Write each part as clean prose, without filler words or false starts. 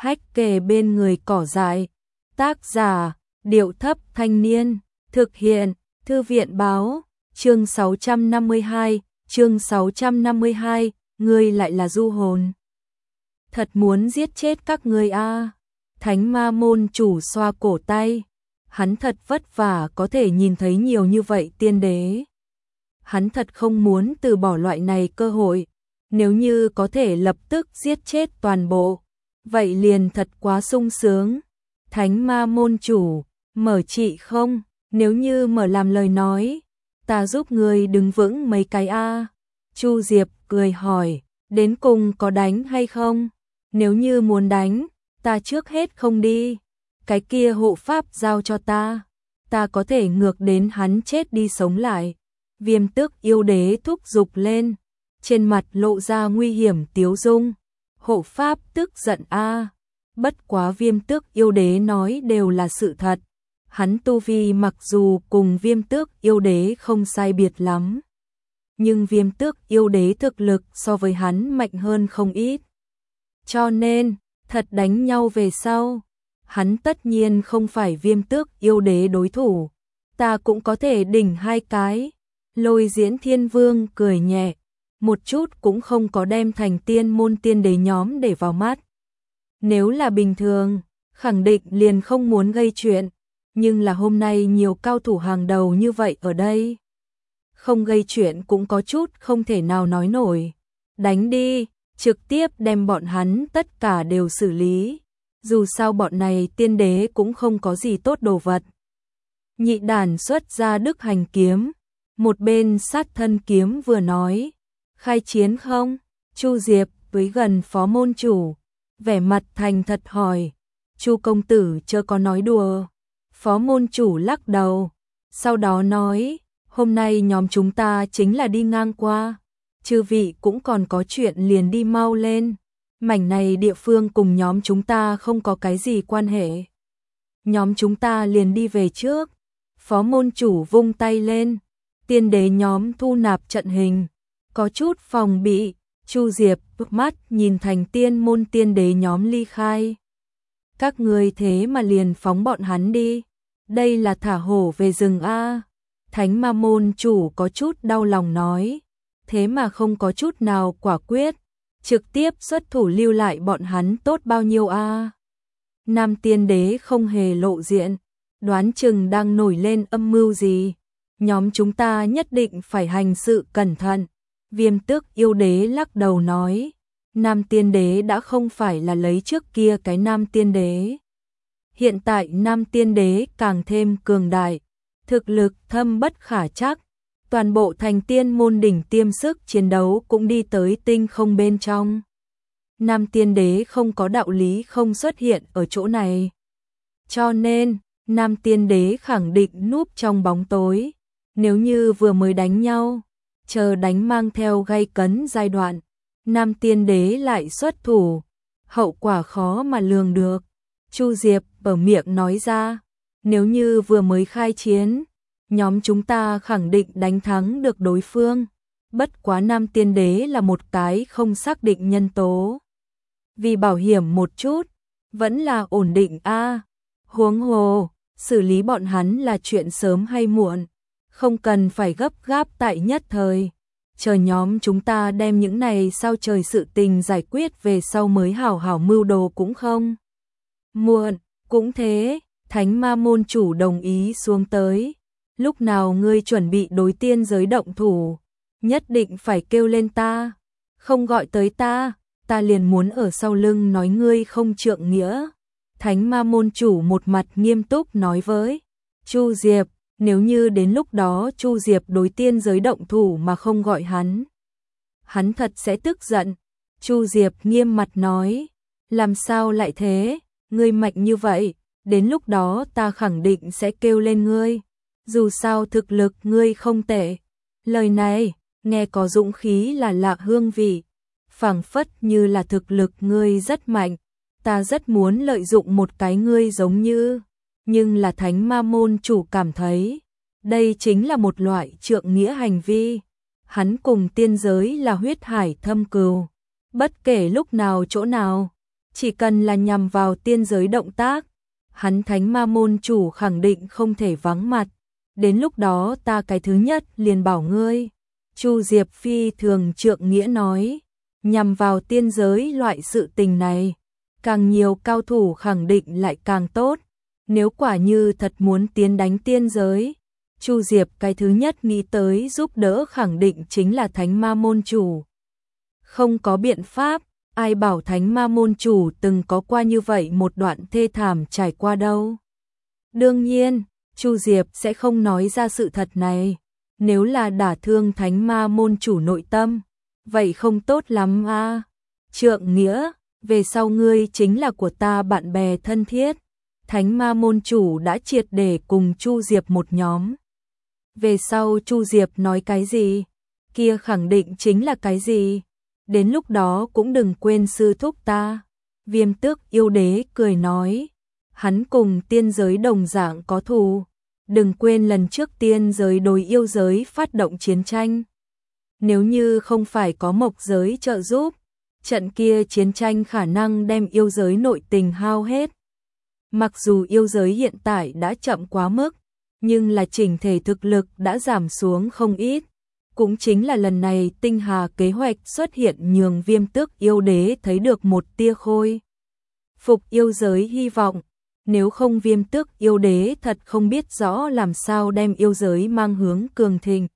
hách kề bên người cỏ dại. Tác giả, Điệu Thấp Thanh Niên. Thực hiện, Thư viện Báo. Chương 652, ngươi lại là du hồn. Thật muốn giết chết các ngươi a. Thánh ma môn chủ xoa cổ tay. Hắn thật vất vả có thể nhìn thấy nhiều như vậy tiên đế. Hắn thật không muốn từ bỏ loại này cơ hội. Nếu như có thể lập tức giết chết toàn bộ, vậy liền thật quá sung sướng. Thánh ma môn chủ, mở trị không? Nếu như mở làm lời nói, ta giúp ngươi đứng vững mấy cái a. Chu Diệp cười hỏi, đến cùng có đánh hay không? Nếu như muốn đánh, ta trước hết không đi. Cái kia hộ pháp giao cho ta có thể ngược đến hắn chết đi sống lại. Viêm Tước yêu đế thúc giục lên, trên mặt lộ ra nguy hiểm tiếu dung. Hộ pháp tức giận a. Bất quá Viêm Tước yêu đế nói đều là sự thật. Hắn tu vi mặc dù cùng Viêm Tước yêu đế không sai biệt lắm, nhưng Viêm Tước yêu đế thực lực so với hắn mạnh hơn không ít. Cho nên, thật đánh nhau về sau, hắn tất nhiên không phải Viêm Tước yêu đế đối thủ. Ta cũng có thể đỉnh hai cái. Lôi Diễn Thiên Vương cười nhẹ, một chút cũng không có đem thành tiên môn tiên đế nhóm để vào mắt. Nếu là bình thường, khẳng định liền không muốn gây chuyện, nhưng là hôm nay nhiều cao thủ hàng đầu như vậy ở đây, không gây chuyện cũng có chút không thể nào nói nổi. Đánh đi, trực tiếp đem bọn hắn tất cả đều xử lý. Dù sao bọn này tiên đế cũng không có gì tốt đồ vật. Nhị đàn xuất ra Đức Hành kiếm, một bên sát thân kiếm vừa nói, khai chiến không? Chu Diệp với gần phó môn chủ, vẻ mặt thành thật hỏi. Chu công tử chớ có nói đùa. Phó môn chủ lắc đầu, sau đó nói, hôm nay nhóm chúng ta chính là đi ngang qua, chư vị cũng còn có chuyện liền đi mau lên. Mảnh này địa phương cùng nhóm chúng ta không có cái gì quan hệ. Nhóm chúng ta liền đi về trước. Phó môn chủ vung tay lên, tiên đế nhóm thu nạp trận hình, có chút phòng bị. Chu Diệp bước mắt nhìn thành tiên môn tiên đế nhóm ly khai. Các ngươi thế mà liền phóng bọn hắn đi, đây là thả hổ về rừng a. Thánh ma môn chủ có chút đau lòng nói, thế mà không có chút nào quả quyết, trực tiếp xuất thủ lưu lại bọn hắn tốt bao nhiêu a. Nam tiên đế không hề lộ diện, đoán chừng đang nổi lên âm mưu gì. Nhóm chúng ta nhất định phải hành sự cẩn thận. Viêm Tước yêu đế lắc đầu nói, Nam tiên đế đã không phải là lấy trước kia cái Nam tiên đế. Hiện tại Nam tiên đế càng thêm cường đại, thực lực thâm bất khả trắc, toàn bộ thành tiên môn đỉnh tiêm sức chiến đấu cũng đi tới tinh không bên trong. Nam tiên đế không có đạo lý không xuất hiện ở chỗ này. Cho nên, Nam tiên đế khẳng định núp trong bóng tối. Nếu như vừa mới đánh nhau, chờ đánh mang theo gay cấn giai đoạn, Nam tiên đế lại xuất thủ, hậu quả khó mà lường được. Chu Diệp ở miệng nói ra, nếu như vừa mới khai chiến, nhóm chúng ta khẳng định đánh thắng được đối phương. Bất quá Nam tiên đế là một cái không xác định nhân tố. Vì bảo hiểm một chút, vẫn là ổn định a. Huống hồ, xử lý bọn hắn là chuyện sớm hay muộn, không cần phải gấp gáp tại nhất thời. Chờ nhóm chúng ta đem những này sao trời sự tình giải quyết về sau mới hảo hảo mưu đồ cũng không muộn. Cũng thế, Thánh ma môn chủ đồng ý xuống tới. Lúc nào ngươi chuẩn bị đối tiên giới động thủ, nhất định phải kêu lên ta. Không gọi tới ta liền muốn ở sau lưng nói ngươi không trượng nghĩa. Thánh ma môn chủ một mặt nghiêm túc nói với Chu Diệp, nếu như đến lúc đó Chu Diệp đối tiên giới động thủ mà không gọi hắn thật sẽ tức giận. Chu Diệp nghiêm mặt nói, làm sao lại thế, ngươi mạnh như vậy, đến lúc đó ta khẳng định sẽ kêu lên ngươi. Dù sao thực lực ngươi không tệ. Lời này, nghe có dũng khí là lạ hương vị, phảng phất như là thực lực ngươi rất mạnh. Ta rất muốn lợi dụng một cái ngươi giống như, nhưng là Thánh ma môn chủ cảm thấy, đây chính là một loại trượng nghĩa hành vi. Hắn cùng tiên giới là huyết hải thâm cừu, bất kể lúc nào chỗ nào, Chỉ cần là nhằm vào tiên giới động tác, hắn Thánh Ma môn chủ khẳng định không thể vắng mặt. Đến lúc đó ta cái thứ nhất liền bảo ngươi. Chu Diệp phi thường trượng nghĩa nói, nhằm vào tiên giới loại sự tình này, càng nhiều cao thủ khẳng định lại càng tốt. Nếu quả như thật muốn tiến đánh tiên giới, Chu Diệp cái thứ nhất nghĩ tới giúp đỡ khẳng định chính là Thánh Ma môn chủ. Không có biện pháp, ai bảo Thánh Ma môn chủ từng có qua như vậy một đoạn thê thảm trải qua đâu. Đương nhiên, Chu Diệp sẽ không nói ra sự thật này. Nếu là đả thương Thánh Ma môn chủ nội tâm, vậy không tốt lắm a. Trượng nghĩa, về sau ngươi chính là của ta bạn bè thân thiết. Thánh Ma môn chủ đã triệt để cùng Chu Diệp một nhóm. Về sau Chu Diệp nói cái gì, kia khẳng định chính là cái gì. Đến lúc đó cũng đừng quên sư thúc ta. Viêm Tước yêu đế cười nói, hắn cùng tiên giới đồng dạng có thù. Đừng quên lần trước tiên giới đối yêu giới phát động chiến tranh. Nếu như không phải có mộc giới trợ giúp, trận kia chiến tranh khả năng đem yêu giới nội tình hao hết. Mặc dù yêu giới hiện tại đã chậm quá mức, nhưng là chỉnh thể thực lực đã giảm xuống không ít. Cũng chính là lần này tinh hà kế hoạch xuất hiện nhường Viêm Tước yêu đế thấy được một tia khôi phục yêu giới hy vọng. Nếu không Viêm Tước yêu đế thật không biết rõ làm sao đem yêu giới mang hướng cường thịnh.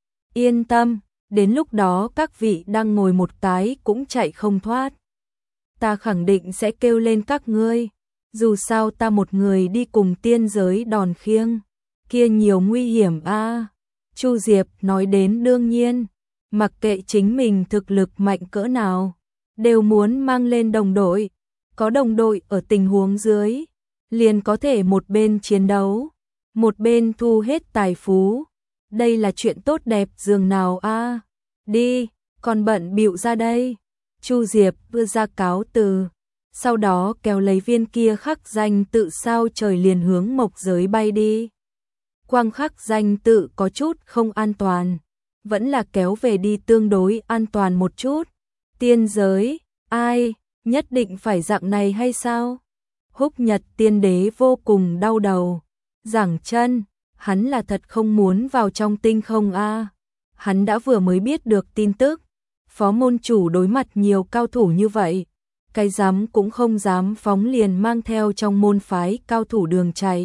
Yên tâm, đến lúc đó các vị đang ngồi một cái cũng chạy không thoát. Ta khẳng định sẽ kêu lên các ngươi, dù sao ta một người đi cùng tiên giới đòn khiêng, kia nhiều nguy hiểm a. Chu Diệp nói đến đương nhiên, mặc kệ chính mình thực lực mạnh cỡ nào, đều muốn mang lên đồng đội. Có đồng đội ở tình huống dưới, liền có thể một bên chiến đấu, một bên thu hết tài phú. Đây là chuyện tốt đẹp dường nào a. Đi, còn bận bịu ra đây. Chu Diệp đưa ra cáo từ, sau đó kéo lấy viên kia khắc danh tự sao trời liền hướng mộc giới bay đi. Quang khắc danh tự có chút không an toàn, vẫn là kéo về đi tương đối an toàn một chút. Tiên giới, ai, nhất định phải dạng này hay sao? Húc Nhật tiên đế vô cùng đau đầu. Giảng chân, hắn là thật không muốn vào trong tinh không a. Hắn đã vừa mới biết được tin tức, phó môn chủ đối mặt nhiều cao thủ như vậy, cái dám cũng không dám phóng liền mang theo trong môn phái cao thủ đường chạy.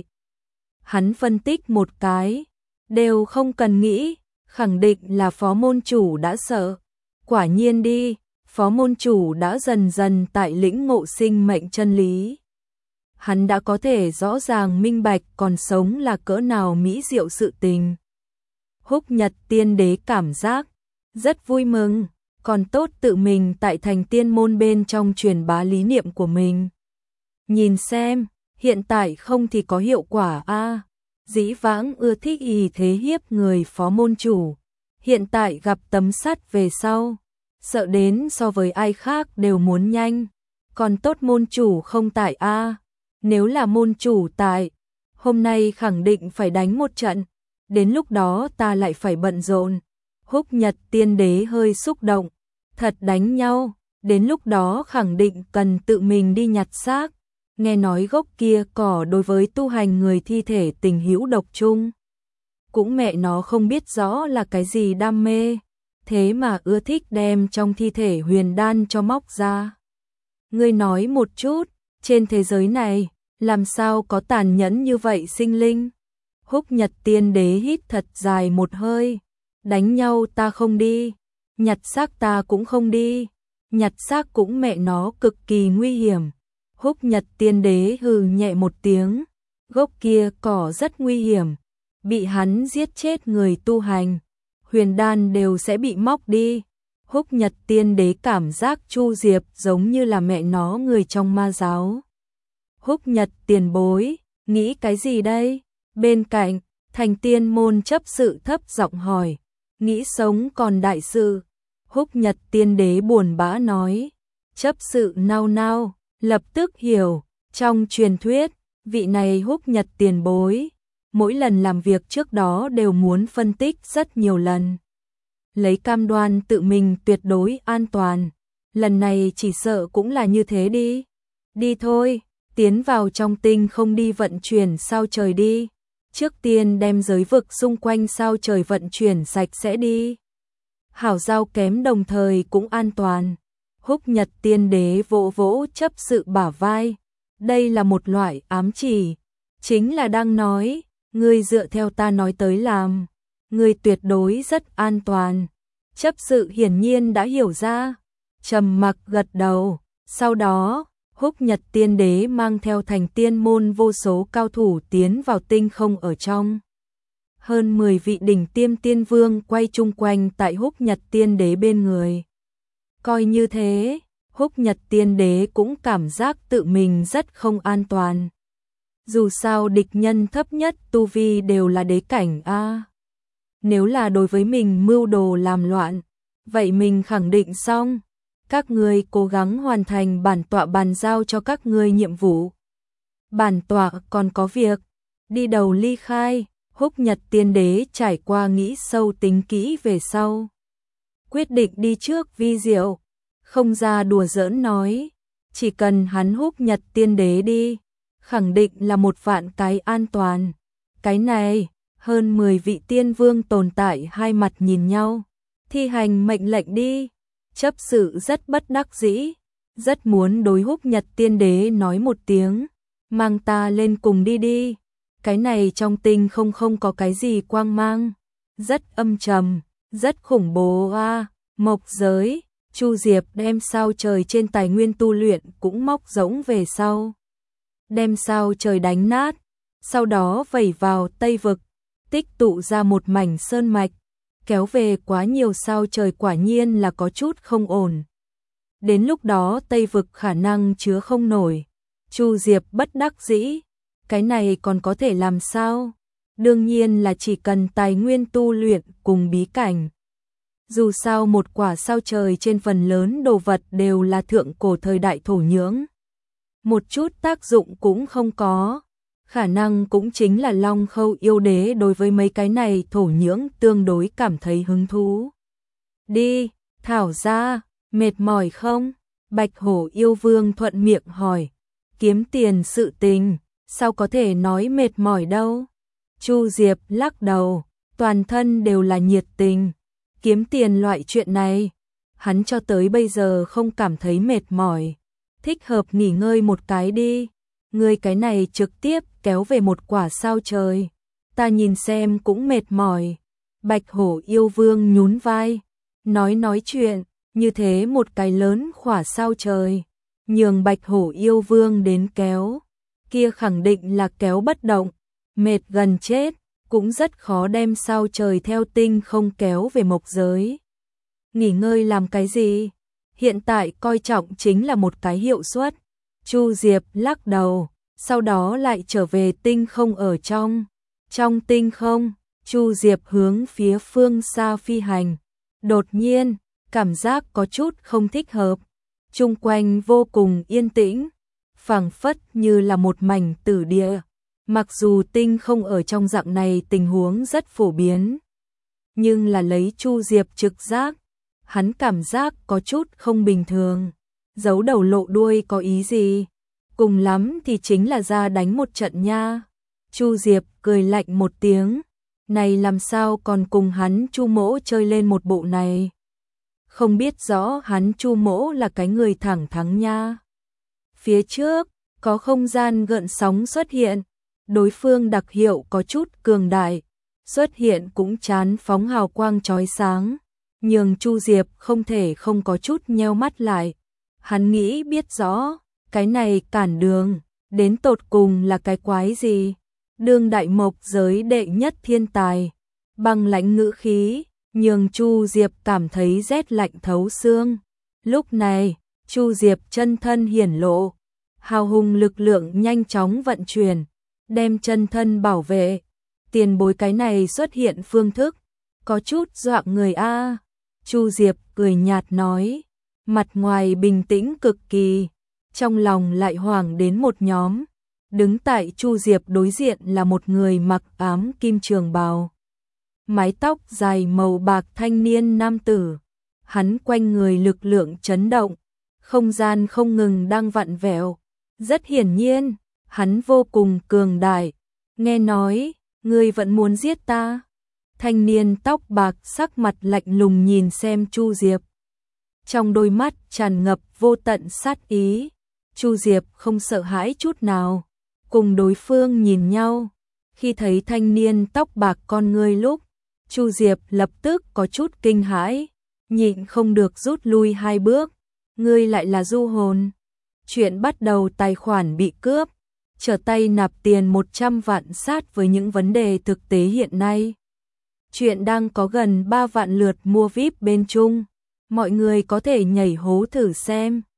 Hắn phân tích một cái, đều không cần nghĩ, khẳng định là phó môn chủ đã sợ. Quả nhiên đi, phó môn chủ đã dần dần tại lĩnh ngộ sinh mệnh chân lý. Hắn đã có thể rõ ràng minh bạch còn sống là cỡ nào mỹ diệu sự tình. Húc Nhật tiên đế cảm giác rất vui mừng, còn tốt tự mình tại thành tiên môn bên trong truyền bá lý niệm của mình. Nhìn xem, hiện tại không thì có hiệu quả a. Dĩ vãng ưa thích ý thế hiếp người phó môn chủ, hiện tại gặp tấm sắt về sau, sợ đến so với ai khác đều muốn nhanh. Còn tốt môn chủ không tại a. Nếu là môn chủ tại, hôm nay khẳng định phải đánh một trận, đến lúc đó ta lại phải bận rộn. Húc Nhật tiên đế hơi xúc động, thật đánh nhau, đến lúc đó khẳng định cần tự mình đi nhặt xác. Nghe nói gốc kia cỏ đối với tu hành người thi thể tình hữu độc chung. Cũng mẹ nó không biết rõ là cái gì đam mê, thế mà ưa thích đem trong thi thể huyền đan cho móc ra. Ngươi nói một chút, trên thế giới này, làm sao có tàn nhẫn như vậy sinh linh? Húc Nhật tiên đế hít thật dài một hơi, đánh nhau ta không đi, nhặt xác ta cũng không đi, nhặt xác cũng mẹ nó cực kỳ nguy hiểm. Húc Nhật tiên đế hừ nhẹ một tiếng, gốc kia cỏ rất nguy hiểm, bị hắn giết chết người tu hành, huyền đan đều sẽ bị móc đi. Húc Nhật tiên đế cảm giác Chu Diệp giống như là mẹ nó người trong ma giáo. Húc Nhật tiền bối, nghĩ cái gì đây? Bên cạnh, thành tiên môn chấp sự thấp giọng hỏi, nghĩ sống còn đại sự. Húc Nhật tiên đế buồn bã nói, chấp sự nao nao, lập tức hiểu, trong truyền thuyết, vị này Húc Nhật tiền bối, mỗi lần làm việc trước đó đều muốn phân tích rất nhiều lần, lấy cam đoan tự mình tuyệt đối an toàn. Lần này chỉ sợ cũng là như thế đi. Đi thôi, tiến vào trong tinh không đi vận chuyển sao trời đi. Trước tiên đem giới vực xung quanh sao trời vận chuyển sạch sẽ đi. Hảo giao kém đồng thời cũng an toàn. Húc Nhật Tiên Đế vỗ vỗ chấp sự bả vai. Đây là một loại ám chỉ. Chính là đang nói, ngươi dựa theo ta nói tới làm. Ngươi tuyệt đối rất an toàn. Chấp sự hiển nhiên đã hiểu ra. Trầm mặc gật đầu. Sau đó, Húc Nhật Tiên Đế mang theo thành tiên môn vô số cao thủ tiến vào tinh không ở trong. Hơn 10 vị đỉnh tiêm tiên vương quay chung quanh tại Húc Nhật Tiên Đế bên người. Coi như thế, Húc Nhật Tiên Đế cũng cảm giác tự mình rất không an toàn. Dù sao địch nhân thấp nhất tu vi đều là đế cảnh a. Nếu là đối với mình mưu đồ làm loạn, vậy mình khẳng định xong. Các ngươi cố gắng hoàn thành bản tọa bàn giao cho các ngươi nhiệm vụ. Bản tọa còn có việc, đi đầu ly khai. Húc Nhật Tiên Đế trải qua nghĩ sâu tính kỹ về sau. Quyết định đi trước vi diệu, không ra đùa giỡn nói. Chỉ cần hắn Húc Nhật Tiên Đế đi, khẳng định là một vạn cái an toàn. Cái này, hơn 10 vị tiên vương tồn tại hai mặt nhìn nhau. Thi hành mệnh lệnh đi. Chấp sự rất bất đắc dĩ, rất muốn đối Húc Nhật Tiên Đế nói một tiếng, mang ta lên cùng đi đi. Cái này trong tinh không có cái gì quang mang, rất âm trầm, rất khủng bố a. Mộc giới, Chu Diệp đem sao trời trên tài nguyên tu luyện cũng móc rỗng về sau. Đem sao trời đánh nát, sau đó vẩy vào Tây vực, tích tụ ra một mảnh sơn mạch. Kéo về quá nhiều sao trời quả nhiên là có chút không ổn. Đến lúc đó Tây vực khả năng chứa không nổi. Chu Diệp bất đắc dĩ, cái này còn có thể làm sao? Đương nhiên là chỉ cần tài nguyên tu luyện cùng bí cảnh. Dù sao một quả sao trời trên phần lớn đồ vật đều là thượng cổ thời đại thổ nhưỡng. Một chút tác dụng cũng không có. Khả năng cũng chính là Long Khâu yêu đế đối với mấy cái này thổ nhưỡng tương đối cảm thấy hứng thú. Đi, thảo ra, mệt mỏi không? Bạch Hổ yêu vương thuận miệng hỏi. Kiếm tiền sự tình, sao có thể nói mệt mỏi đâu? Chu Diệp lắc đầu, toàn thân đều là nhiệt tình. Kiếm tiền loại chuyện này, hắn cho tới bây giờ không cảm thấy mệt mỏi. Thích hợp nghỉ ngơi một cái đi. Ngươi cái này trực tiếp kéo về một quả sao trời. Ta nhìn xem cũng mệt mỏi. Bạch Hổ yêu vương nhún vai. Nói chuyện, như thế một cái lớn quả sao trời. Nhường Bạch Hổ yêu vương đến kéo. Kia khẳng định là kéo bất động. Mệt gần chết, cũng rất khó đem sao trời theo tinh không kéo về mộc giới. Nghỉ ngơi làm cái gì? Hiện tại coi trọng chính là một cái hiệu suất. Chu Diệp lắc đầu, sau đó lại trở về tinh không ở trong. Trong tinh không, Chu Diệp hướng phía phương xa phi hành. Đột nhiên, cảm giác có chút không thích hợp. Chung quanh vô cùng yên tĩnh, phảng phất như là một mảnh tử địa. Mặc dù tinh không ở trong dạng này tình huống rất phổ biến, nhưng là lấy Chu Diệp trực giác, hắn cảm giác có chút không bình thường. Giấu đầu lộ đuôi có ý gì? Cùng lắm thì chính là ra đánh một trận nha. Chu Diệp cười lạnh một tiếng. Này làm sao còn cùng hắn Chu Mỗ chơi lên một bộ này? Không biết rõ hắn Chu Mỗ là cái người thẳng thắn nha. Phía trước, có không gian gợn sóng xuất hiện. Đối phương đặc hiệu có chút cường đại. Xuất hiện cũng chán phóng hào quang chói sáng. Nhưng Chu Diệp không thể không có chút nheo mắt lại. Hắn nghĩ biết rõ, cái này cản đường, đến tột cùng là cái quái gì? Đương đại mộc giới đệ nhất thiên tài, băng lãnh ngữ khí, nhường Chu Diệp cảm thấy rét lạnh thấu xương. Lúc này, Chu Diệp chân thân hiển lộ, hào hùng lực lượng nhanh chóng vận chuyển, đem chân thân bảo vệ. Tiền bối cái này xuất hiện phương thức, có chút dọa người a. Chu Diệp cười nhạt nói, mặt ngoài bình tĩnh cực kỳ, trong lòng lại hoảng đến một nhóm. Đứng tại Chu Diệp đối diện là một người mặc ám kim trường bào, mái tóc dài màu bạc thanh niên nam tử. Hắn quanh người lực lượng chấn động, không gian không ngừng đang vặn vẹo, Rất hiển nhiên, hắn vô cùng cường đại. Nghe nói, ngươi vẫn muốn giết ta? Thanh niên tóc bạc sắc mặt lạnh lùng nhìn xem Chu Diệp. Trong đôi mắt tràn ngập vô tận sát ý. Chu Diệp không sợ hãi chút nào, cùng đối phương nhìn nhau. Khi thấy thanh niên tóc bạc con ngươi lúc, Chu Diệp lập tức có chút kinh hãi, nhịn không được rút lui 2 bước. Ngươi lại là du hồn? Chuyện bắt đầu tài khoản bị cướp, trở tay nạp tiền 100 vạn sát với những vấn đề thực tế hiện nay. Chuyện đang có gần 3 vạn lượt mua VIP bên Trung, mọi người có thể nhảy hố thử xem.